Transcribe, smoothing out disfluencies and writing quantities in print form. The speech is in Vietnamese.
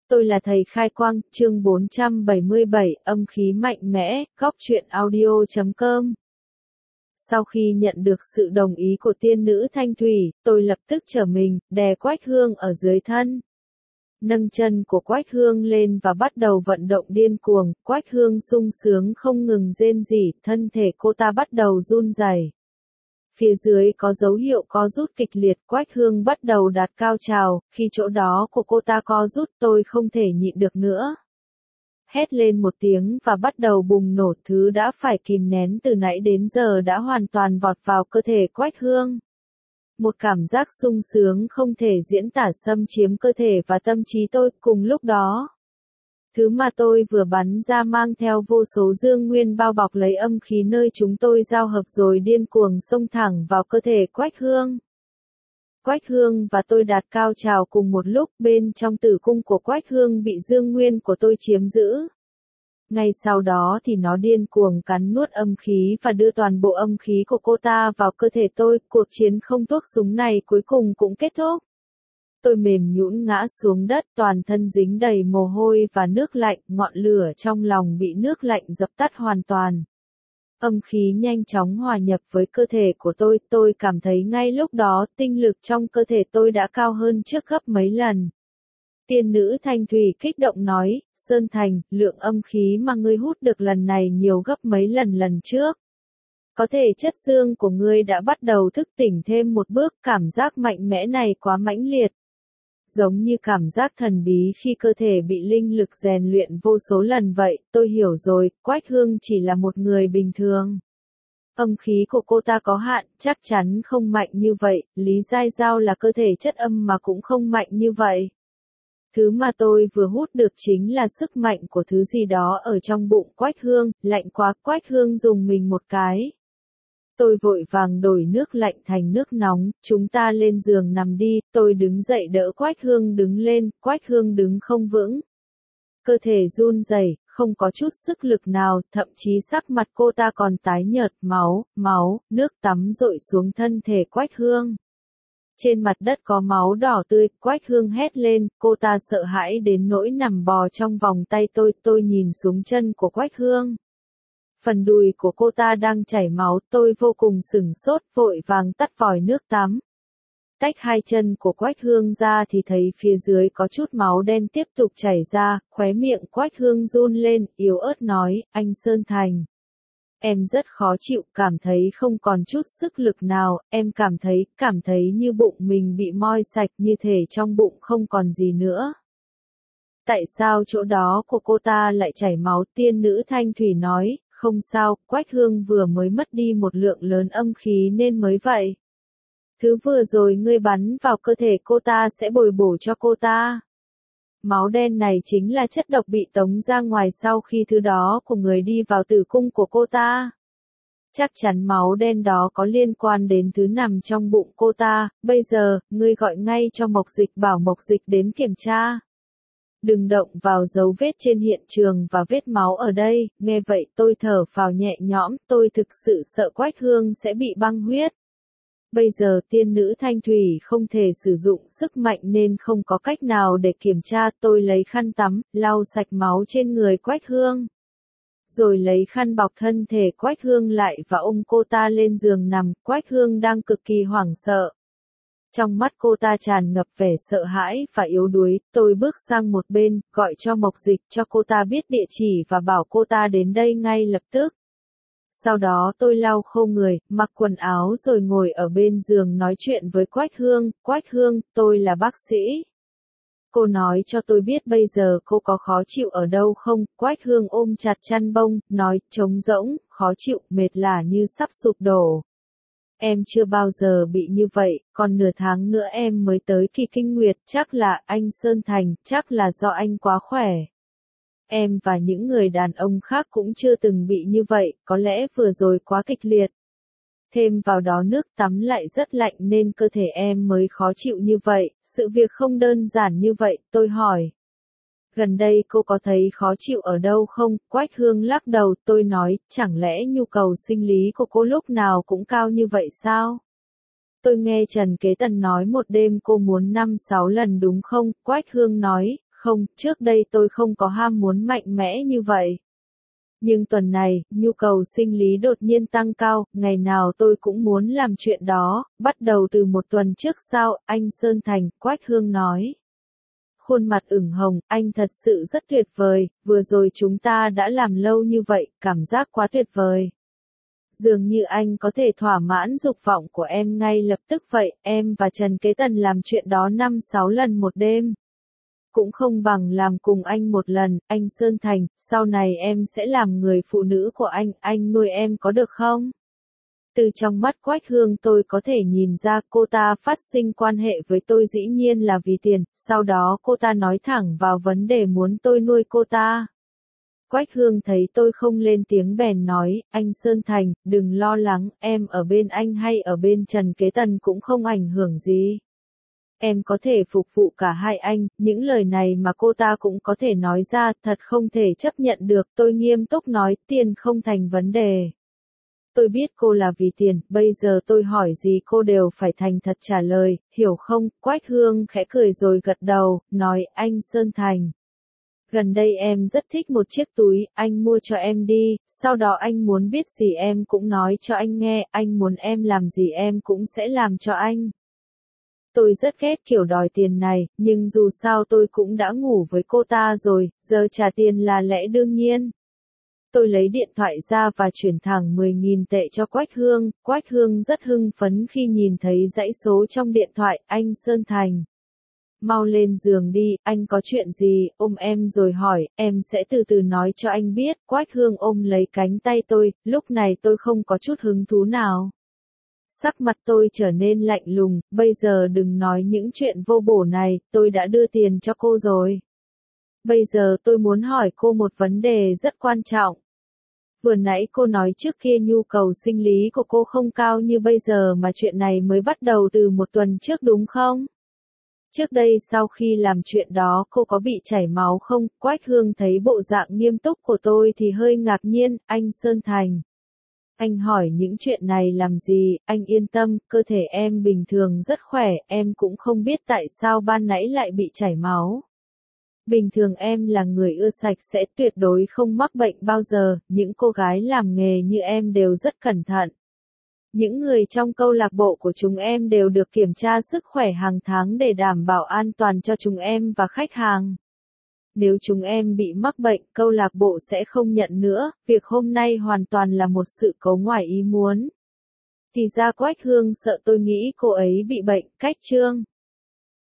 Tôi là thầy Khai Quang, chương 477, âm khí mạnh mẽ, góc truyện audio.com. Sau khi nhận được sự đồng ý của tiên nữ Thanh Thủy, tôi lập tức trở mình, đè Quách Hương ở dưới thân. Nâng chân của Quách Hương lên và bắt đầu vận động điên cuồng, Quách Hương sung sướng không ngừng rên rỉ, thân thể cô ta bắt đầu run rẩy. Phía dưới có dấu hiệu co rút kịch liệt, Quách Hương bắt đầu đạt cao trào, khi chỗ đó của cô ta co rút tôi không thể nhịn được nữa. Hét lên một tiếng và bắt đầu bùng nổ, thứ đã phải kìm nén từ nãy đến giờ đã hoàn toàn vọt vào cơ thể Quách Hương. Một cảm giác sung sướng không thể diễn tả xâm chiếm cơ thể và tâm trí tôi cùng lúc đó. Thứ mà tôi vừa bắn ra mang theo vô số dương nguyên bao bọc lấy âm khí nơi chúng tôi giao hợp rồi điên cuồng xông thẳng vào cơ thể Quách Hương. Quách Hương và tôi đạt cao trào cùng một lúc, bên trong tử cung của Quách Hương bị dương nguyên của tôi chiếm giữ. Ngay sau đó thì nó điên cuồng cắn nuốt âm khí và đưa toàn bộ âm khí của cô ta vào cơ thể tôi, cuộc chiến không thuốc súng này cuối cùng cũng kết thúc. Tôi mềm nhũn ngã xuống đất, toàn thân dính đầy mồ hôi và nước lạnh, ngọn lửa trong lòng bị nước lạnh dập tắt hoàn toàn. Âm khí nhanh chóng hòa nhập với cơ thể của tôi cảm thấy ngay lúc đó tinh lực trong cơ thể tôi đã cao hơn trước gấp mấy lần. Tiên nữ Thanh Thủy kích động nói, Sơn Thành, lượng âm khí mà ngươi hút được lần này nhiều gấp mấy lần trước. Có thể chất dương của ngươi đã bắt đầu thức tỉnh thêm một bước, cảm giác mạnh mẽ này quá mãnh liệt. Giống như cảm giác thần bí khi cơ thể bị linh lực rèn luyện vô số lần vậy, tôi hiểu rồi, Quách Hương chỉ là một người bình thường. Âm khí của cô ta có hạn, chắc chắn không mạnh như vậy, Lý Giai Giao là cơ thể chất âm mà cũng không mạnh như vậy. Thứ mà tôi vừa hút được chính là sức mạnh của thứ gì đó ở trong bụng Quách Hương, lạnh quá, Quách Hương dùng mình một cái. Tôi vội vàng đổi nước lạnh thành nước nóng, chúng ta lên giường nằm đi, tôi đứng dậy đỡ Quách Hương đứng lên, Quách Hương đứng không vững. Cơ thể run rẩy, không có chút sức lực nào, thậm chí sắc mặt cô ta còn tái nhợt, máu, nước tắm dội xuống thân thể Quách Hương. Trên mặt đất có máu đỏ tươi, Quách Hương hét lên, cô ta sợ hãi đến nỗi nằm bò trong vòng tay tôi nhìn xuống chân của Quách Hương. Phần đùi của cô ta đang chảy máu, tôi vô cùng sửng sốt, vội vàng tắt vòi nước tắm. Tách hai chân của Quách Hương ra thì thấy phía dưới có chút máu đen tiếp tục chảy ra, khóe miệng Quách Hương run lên, yếu ớt nói, anh Sơn Thành. Em rất khó chịu, cảm thấy không còn chút sức lực nào, em cảm thấy như bụng mình bị moi sạch, như thể trong bụng không còn gì nữa. Tại sao chỗ đó của cô ta lại chảy máu? Tiên nữ Thanh Thủy nói, không sao, Quách Hương vừa mới mất đi một lượng lớn âm khí nên mới vậy. Thứ vừa rồi ngươi bắn vào cơ thể cô ta sẽ bồi bổ cho cô ta. Máu đen này chính là chất độc bị tống ra ngoài sau khi thứ đó của người đi vào tử cung của cô ta. Chắc chắn máu đen đó có liên quan đến thứ nằm trong bụng cô ta, bây giờ, ngươi gọi ngay cho Mộc Dịch bảo Mộc Dịch đến kiểm tra. Đừng động vào dấu vết trên hiện trường và vết máu ở đây, nghe vậy tôi thở phào nhẹ nhõm, tôi thực sự sợ Quách Hương sẽ bị băng huyết. Bây giờ tiên nữ Thanh Thủy không thể sử dụng sức mạnh nên không có cách nào để kiểm tra, tôi lấy khăn tắm, lau sạch máu trên người Quách Hương. Rồi lấy khăn bọc thân thể Quách Hương lại và ôm cô ta lên giường nằm, Quách Hương đang cực kỳ hoảng sợ. Trong mắt cô ta tràn ngập vẻ sợ hãi và yếu đuối, tôi bước sang một bên, gọi cho Mộc Dịch cho cô ta biết địa chỉ và bảo cô ta đến đây ngay lập tức. Sau đó tôi lau khô người, mặc quần áo rồi ngồi ở bên giường nói chuyện với Quách Hương, tôi là bác sĩ. Cô nói cho tôi biết bây giờ cô có khó chịu ở đâu không? Quách Hương ôm chặt chăn bông, nói, trống rỗng, khó chịu, mệt lả như sắp sụp đổ. Em chưa bao giờ bị như vậy, còn nửa tháng nữa em mới tới kỳ kinh nguyệt, chắc là anh Sơn Thành, chắc là do anh quá khỏe. Em và những người đàn ông khác cũng chưa từng bị như vậy, có lẽ vừa rồi quá kịch liệt. Thêm vào đó nước tắm lại rất lạnh nên cơ thể em mới khó chịu như vậy, sự việc không đơn giản như vậy, tôi hỏi. Gần đây cô có thấy khó chịu ở đâu không? Quách Hương lắc đầu, tôi nói, chẳng lẽ nhu cầu sinh lý của cô lúc nào cũng cao như vậy sao? Tôi nghe Trần Kế Tần nói một đêm cô muốn 5-6 lần đúng không? Quách Hương nói, Không, trước đây tôi không có ham muốn mạnh mẽ như vậy. Nhưng tuần này, nhu cầu sinh lý đột nhiên tăng cao, ngày nào tôi cũng muốn làm chuyện đó, bắt đầu từ một tuần trước sao, anh Sơn Thành, Quách Hương nói. Khuôn mặt ửng hồng, anh thật sự rất tuyệt vời, vừa rồi chúng ta đã làm lâu như vậy, cảm giác quá tuyệt vời. Dường như anh có thể thỏa mãn dục vọng của em ngay lập tức vậy, em và Trần Kế Tần làm chuyện đó 5-6 lần một đêm. Cũng không bằng làm cùng anh một lần, anh Sơn Thành, sau này em sẽ làm người phụ nữ của anh nuôi em có được không? Từ trong mắt Quách Hương tôi có thể nhìn ra cô ta phát sinh quan hệ với tôi dĩ nhiên là vì tiền, sau đó cô ta nói thẳng vào vấn đề muốn tôi nuôi cô ta. Quách Hương thấy tôi không lên tiếng bèn nói, anh Sơn Thành, đừng lo lắng, em ở bên anh hay ở bên Trần Kế Tần cũng không ảnh hưởng gì. Em có thể phục vụ cả hai anh, những lời này mà cô ta cũng có thể nói ra, thật không thể chấp nhận được, tôi nghiêm túc nói, tiền không thành vấn đề. Tôi biết cô là vì tiền, bây giờ tôi hỏi gì cô đều phải thành thật trả lời, hiểu không? Quách Hương khẽ cười rồi gật đầu, nói, anh Sơn Thành. Gần đây em rất thích một chiếc túi, anh mua cho em đi, sau đó anh muốn biết gì em cũng nói cho anh nghe, anh muốn em làm gì em cũng sẽ làm cho anh. Tôi rất ghét kiểu đòi tiền này, nhưng dù sao tôi cũng đã ngủ với cô ta rồi, giờ trả tiền là lẽ đương nhiên. Tôi lấy điện thoại ra và chuyển thẳng 10.000 tệ cho Quách Hương rất hưng phấn khi nhìn thấy dãy số trong điện thoại, anh Sơn Thành. Mau lên giường đi, anh có chuyện gì, ôm em rồi hỏi, em sẽ từ từ nói cho anh biết, Quách Hương ôm lấy cánh tay tôi, lúc này tôi không có chút hứng thú nào. Sắc mặt tôi trở nên lạnh lùng, bây giờ đừng nói những chuyện vô bổ này, tôi đã đưa tiền cho cô rồi. Bây giờ tôi muốn hỏi cô một vấn đề rất quan trọng. Vừa nãy cô nói trước kia nhu cầu sinh lý của cô không cao như bây giờ mà chuyện này mới bắt đầu từ một tuần trước đúng không? Trước đây sau khi làm chuyện đó cô có bị chảy máu không? Quách Hương thấy bộ dạng nghiêm túc của tôi thì hơi ngạc nhiên, anh Sơn Thành. Anh hỏi những chuyện này làm gì, anh yên tâm, cơ thể em bình thường rất khỏe, em cũng không biết tại sao ban nãy lại bị chảy máu. Bình thường em là người ưa sạch sẽ tuyệt đối không mắc bệnh bao giờ, những cô gái làm nghề như em đều rất cẩn thận. Những người trong câu lạc bộ của chúng em đều được kiểm tra sức khỏe hàng tháng để đảm bảo an toàn cho chúng em và khách hàng. Nếu chúng em bị mắc bệnh, câu lạc bộ sẽ không nhận nữa, việc hôm nay hoàn toàn là một sự cố ngoài ý muốn. Thì ra Quách Hương sợ tôi nghĩ cô ấy bị bệnh, cách chương.